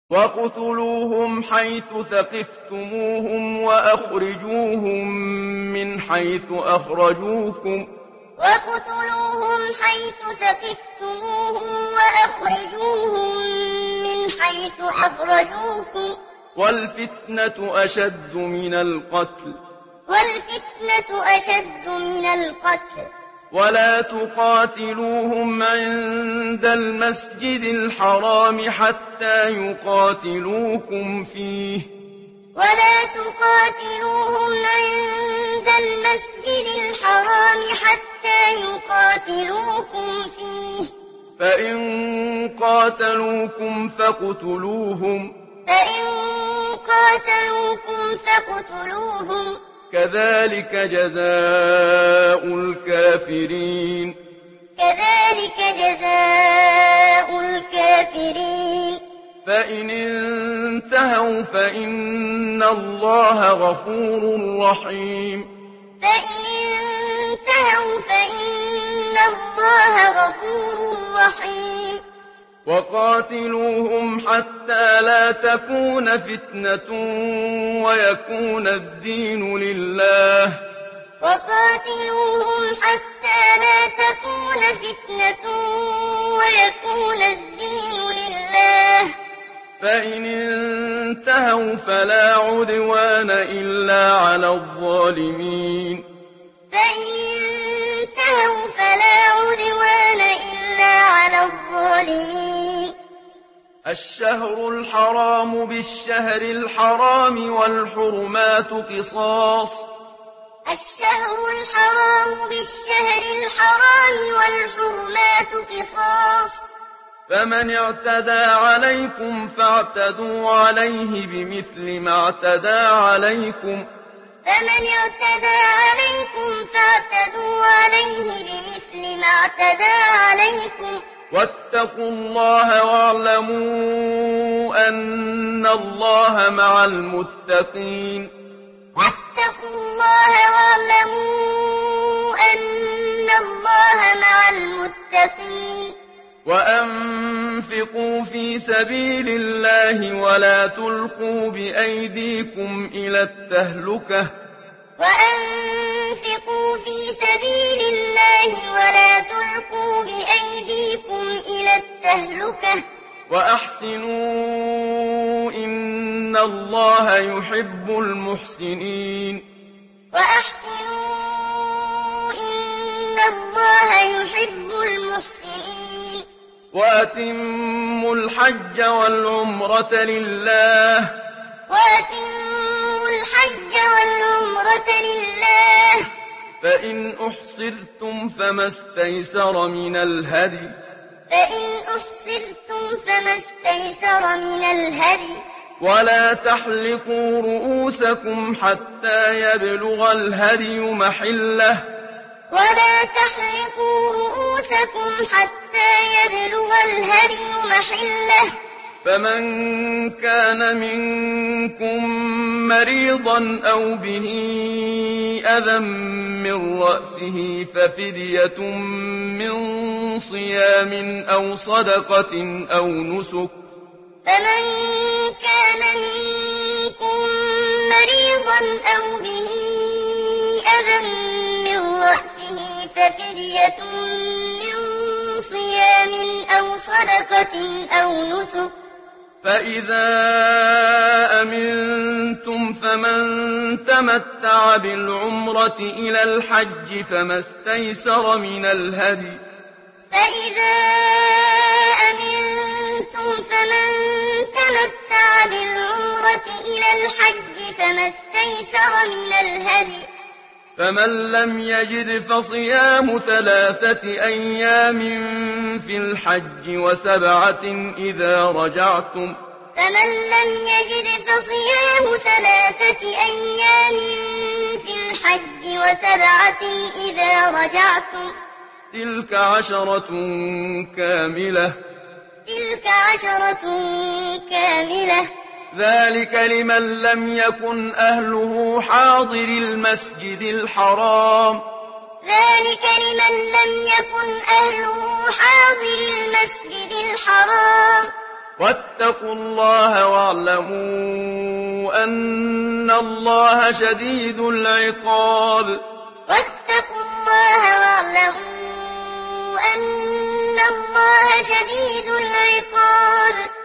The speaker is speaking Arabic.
وَاقْتُلُوهُمْ حَيْثُ ثَقِفْتُمُوهُمْ وَأَخْرِجُوهُم مِّنْ حَيْثُ أَخْرَجُوكُمْ ۚ وَالْفِتْنَةُ أَشَدُّ مِنَ الْقَتْلِ ۚ وَلَا تُقَاتِلُوهُمْ عِندَ الْمَسْجِدِ الْحَرَامِ حَتَّىٰ يُقَاتِلُوكُمْ فِيهِ ۖ فَإِن قَاتَلُوكُمْ فَاقْتُلُوهُمْ ۚ كَذَٰلِكَ جَزَاءُ الْكَافِرِينَ فَإِنِ انتَهَوْا فَإِنَّ اللَّهَ غَفُورٌ رَّحِيمٌ وَقَاتِلُوهُمْ حَتَّىٰ لَا تَكُونَ فِتْنَةٌ وَيَكُونَ الدِّينُ لِلَّهِ ۖ فَإِنِ انتَهَوْا فَلَا عُدْوَانَ إِلَّا عَلَى الظَّالِمِينَ الشَّهْرُ الْحَرَامُ بِالشَّهْرِ الْحَرَامِ وَالْحُرُمَاتُ قِصَاصٌ ۚ فَمَنِ اعْتَدَىٰ عَلَيْكُمْ فَاعْتَدُوا عَلَيْهِ بِمِثْلِ مَا اعْتَدَىٰ عَلَيْكُمْ ۚ وَاتَّقُوا اللَّهَ وَاعْلَمُوا أَنَّ اللَّهَ مَعَ الْمُتَّقِينَ وَأَنفِقُوا فِي سَبِيلِ اللَّهِ وَلَا تُلْقُوا بِأَيْدِيكُمْ إِلَى التَّهْلُكَةِ ۛ وَأَحْسِنُوا إِنَّ اللَّهَ يُحِبُّ الْمُحْسِنِينَ وَأَتِمُّوا الْحَجَّ وَالْعُمْرَةَ لِلَّهِ ۚ فَإِنْ أُحْصِرْتُمْ فَمَا اسْتَيْسَرَ مِنَ الْهَدْيِ ۖ وَلَا تَحْلِقُوا رُءُوسَكُمْ حَتَّىٰ يَبْلُغَ الْهَدْيُ مَحِلَّهُ ۚ فَمَن كَانَ مِنكُم مَّرِيضًا أَوْ بِهِ أَذًى مِّن رَّأْسِهِ فَفِدْيَةٌ مِّن صِيَامٍ أَوْ صَدَقَةٍ أَوْ نُسُكٍ ۚ فَإِذَا أَمِنتُمْ فَمَن تَمَتَّعَ بِالْعُمْرَةِ إِلَى الْحَجِّ فَمَا اسْتَيْسَرَ مِنَ الْهَدْيِ ۚ فَمَن لَّمْ يَجِدْ فَصِيَامُ 3 أَيَّامٍ فِي الْحَجِّ وَسَبْعَةٍ إِذَا رَجَعْتُمْ ۗ تِلْكَ 10 كَامِلَةٌ ۚ ذَٰلِكَ لِمَن لَّمْ يَكُنْ أَهْلُهُ حَاضِرِي الْمَسْجِدِ الْحَرَامِ ۚ واتقوا الله واعلموا أن الله شديد العقاب واتقوا الله واعلموا أن الله شديد العقاب